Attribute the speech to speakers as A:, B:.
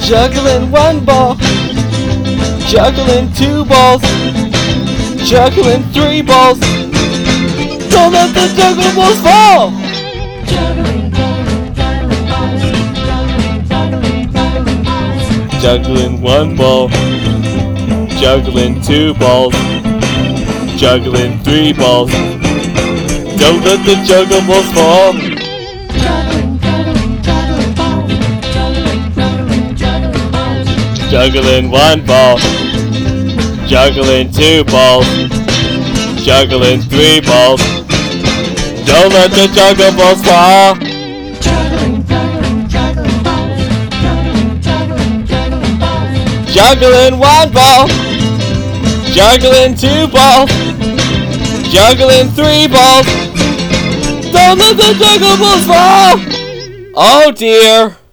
A: Juggling one ball, juggling two balls, juggling three balls. Don't let the juggle balls fall! Juggling one ball, juggling two balls, juggling three balls. Don't let the juggle balls fall! Juggling one ball, juggling two balls, juggling three balls. Don't let the juggle balls fall! Juggling one ball, juggling two balls, juggling three balls. Don't let the juggle balls fall! Oh dear!